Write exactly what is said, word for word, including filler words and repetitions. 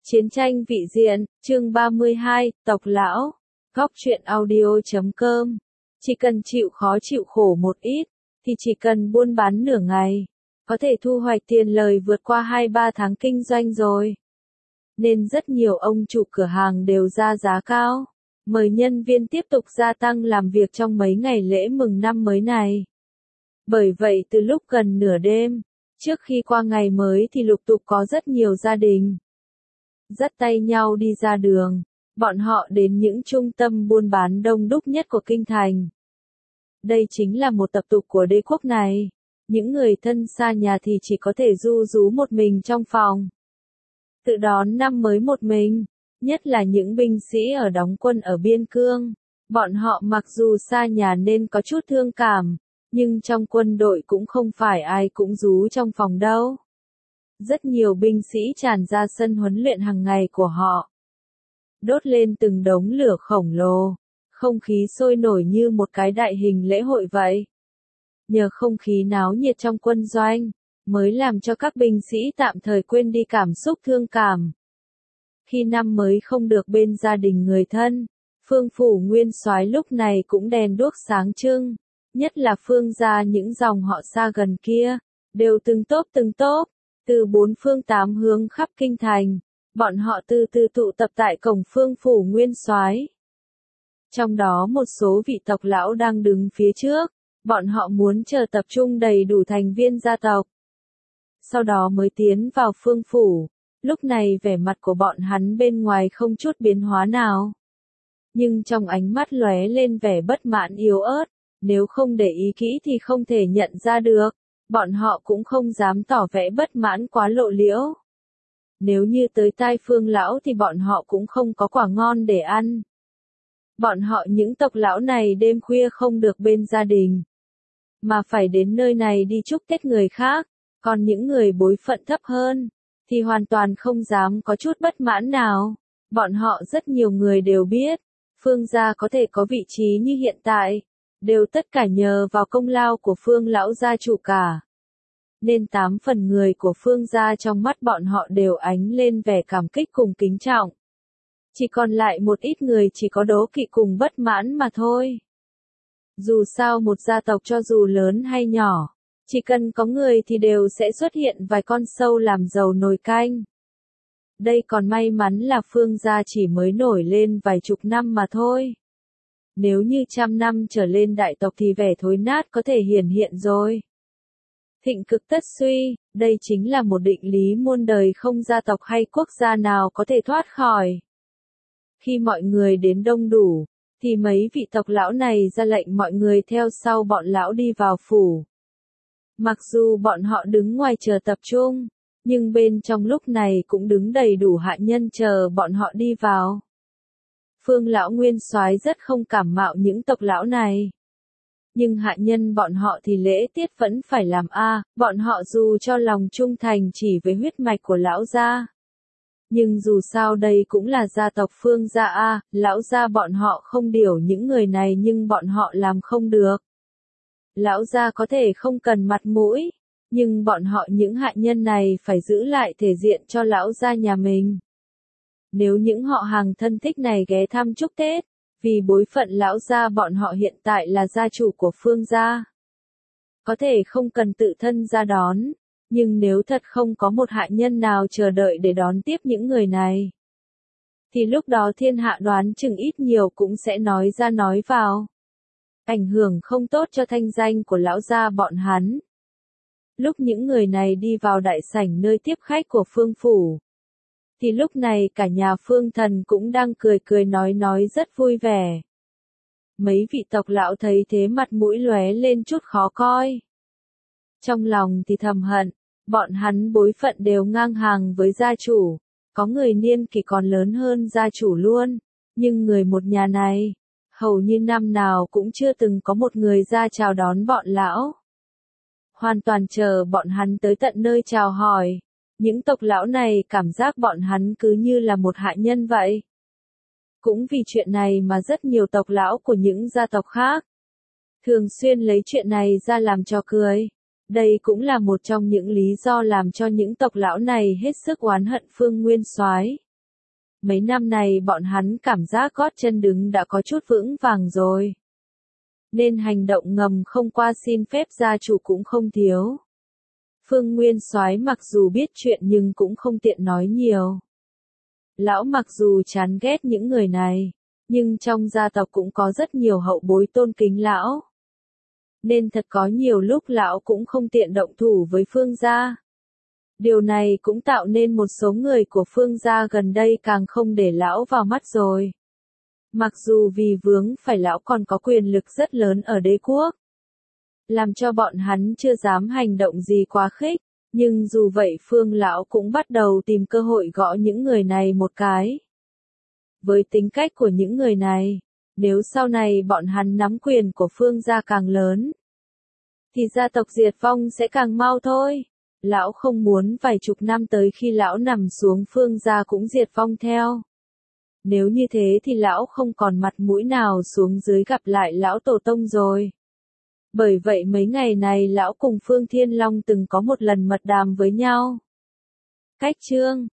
Chiến tranh vị diện, chương ba mươi hai, tộc lão. Góc truyện audio chấm com. Chỉ cần chịu khó chịu khổ một ít, thì chỉ cần buôn bán nửa ngày, có thể thu hoạch tiền lời vượt qua hai ba tháng kinh doanh rồi. Nên rất nhiều ông chủ cửa hàng đều ra giá cao, mời nhân viên tiếp tục gia tăng làm việc trong mấy ngày lễ mừng năm mới này. Bởi vậy từ lúc gần nửa đêm, trước khi qua ngày mới thì lục tục có rất nhiều gia đình dắt tay nhau đi ra đường, bọn họ đến những trung tâm buôn bán đông đúc nhất của kinh thành. Đây chính là một tập tục của đế quốc này. Những người thân xa nhà thì chỉ có thể ru rú một mình trong phòng, tự đón năm mới một mình, nhất là những binh sĩ ở đóng quân ở biên cương. Bọn họ mặc dù xa nhà nên có chút thương cảm, nhưng trong quân đội cũng không phải ai cũng rú trong phòng đâu. Rất nhiều binh sĩ tràn ra sân huấn luyện hàng ngày của họ, đốt lên từng đống lửa khổng lồ, không khí sôi nổi như một cái đại hình lễ hội vậy. Nhờ không khí náo nhiệt trong quân doanh, mới làm cho các binh sĩ tạm thời quên đi cảm xúc thương cảm. Khi năm mới không được bên gia đình người thân, Phương phủ nguyên soái lúc này cũng đèn đuốc sáng trưng, nhất là Phương gia những dòng họ xa gần kia, đều từng tốp từng tốp, từ bốn phương tám hướng khắp kinh thành, bọn họ từ từ tụ tập tại cổng Phương phủ nguyên soái. Trong đó một số vị tộc lão đang đứng phía trước, bọn họ muốn chờ tập trung đầy đủ thành viên gia tộc, sau đó mới tiến vào Phương phủ. Lúc này vẻ mặt của bọn hắn bên ngoài không chút biến hóa nào, nhưng trong ánh mắt lóe lên vẻ bất mãn yếu ớt, nếu không để ý kỹ thì không thể nhận ra được. Bọn họ cũng không dám tỏ vẻ bất mãn quá lộ liễu. Nếu như tới tai Phương lão thì bọn họ cũng không có quả ngon để ăn. Bọn họ những tộc lão này đêm khuya không được bên gia đình, mà phải đến nơi này đi chúc Tết người khác. Còn những người bối phận thấp hơn, thì hoàn toàn không dám có chút bất mãn nào. Bọn họ rất nhiều người đều biết, Phương gia có thể có vị trí như hiện tại, đều tất cả nhờ vào công lao của Phương lão gia chủ cả. Nên tám phần người của Phương gia trong mắt bọn họ đều ánh lên vẻ cảm kích cùng kính trọng. Chỉ còn lại một ít người chỉ có đố kỵ cùng bất mãn mà thôi. Dù sao một gia tộc cho dù lớn hay nhỏ, chỉ cần có người thì đều sẽ xuất hiện vài con sâu làm dầu nồi canh. Đây còn may mắn là Phương gia chỉ mới nổi lên vài chục năm mà thôi. Nếu như trăm năm trở lên đại tộc thì vẻ thối nát có thể hiển hiện rồi. Thịnh cực tất suy, đây chính là một định lý muôn đời không gia tộc hay quốc gia nào có thể thoát khỏi. Khi mọi người đến đông đủ, thì mấy vị tộc lão này ra lệnh mọi người theo sau bọn lão đi vào phủ. Mặc dù bọn họ đứng ngoài chờ tập trung, nhưng bên trong lúc này cũng đứng đầy đủ hạ nhân chờ bọn họ đi vào. Phương lão nguyên soái rất không cảm mạo những tộc lão này. Nhưng hạ nhân bọn họ thì lễ tiết vẫn phải làm a, bọn họ dù cho lòng trung thành chỉ với huyết mạch của lão gia. Nhưng dù sao đây cũng là gia tộc Phương gia a, lão gia bọn họ không điều những người này nhưng bọn họ làm không được. Lão gia có thể không cần mặt mũi, nhưng bọn họ những hạ nhân này phải giữ lại thể diện cho lão gia nhà mình. Nếu những họ hàng thân thích này ghé thăm chúc Tết, vì bối phận lão gia bọn họ hiện tại là gia chủ của Phương gia, có thể không cần tự thân ra đón, nhưng nếu thật không có một hạ nhân nào chờ đợi để đón tiếp những người này, thì lúc đó thiên hạ đoán chừng ít nhiều cũng sẽ nói ra nói vào, ảnh hưởng không tốt cho thanh danh của lão gia bọn hắn. Lúc những người này đi vào đại sảnh nơi tiếp khách của Phương phủ, thì lúc này cả nhà Phương thần cũng đang cười cười nói nói rất vui vẻ. Mấy vị tộc lão thấy thế mặt mũi lóe lên chút khó coi. Trong lòng thì thầm hận, bọn hắn bối phận đều ngang hàng với gia chủ, có người niên kỷ còn lớn hơn gia chủ luôn, nhưng người một nhà này, hầu như năm nào cũng chưa từng có một người ra chào đón bọn lão. Hoàn toàn chờ bọn hắn tới tận nơi chào hỏi. Những tộc lão này cảm giác bọn hắn cứ như là một hạ nhân vậy. Cũng vì chuyện này mà rất nhiều tộc lão của những gia tộc khác thường xuyên lấy chuyện này ra làm trò cười. Đây cũng là một trong những lý do làm cho những tộc lão này hết sức oán hận Phương nguyên soái. Mấy năm này bọn hắn cảm giác gót chân đứng đã có chút vững vàng rồi. Nên hành động ngầm không qua xin phép gia chủ cũng không thiếu. Phương Nguyên Soái mặc dù biết chuyện nhưng cũng không tiện nói nhiều. Lão mặc dù chán ghét những người này, nhưng trong gia tộc cũng có rất nhiều hậu bối tôn kính lão. Nên thật có nhiều lúc lão cũng không tiện động thủ với Phương gia. Điều này cũng tạo nên một số người của Phương gia gần đây càng không để lão vào mắt rồi. Mặc dù vì vướng phải lão còn có quyền lực rất lớn ở đế quốc, làm cho bọn hắn chưa dám hành động gì quá khích, nhưng dù vậy Phương lão cũng bắt đầu tìm cơ hội gõ những người này một cái. Với tính cách của những người này, nếu sau này bọn hắn nắm quyền của Phương gia càng lớn, thì gia tộc diệt vong sẽ càng mau thôi. Lão không muốn vài chục năm tới khi lão nằm xuống Phương gia cũng diệt vong theo. Nếu như thế thì lão không còn mặt mũi nào xuống dưới gặp lại lão tổ tông rồi. Bởi vậy mấy ngày này lão cùng Phương Thiên Long từng có một lần mật đàm với nhau. Cách chương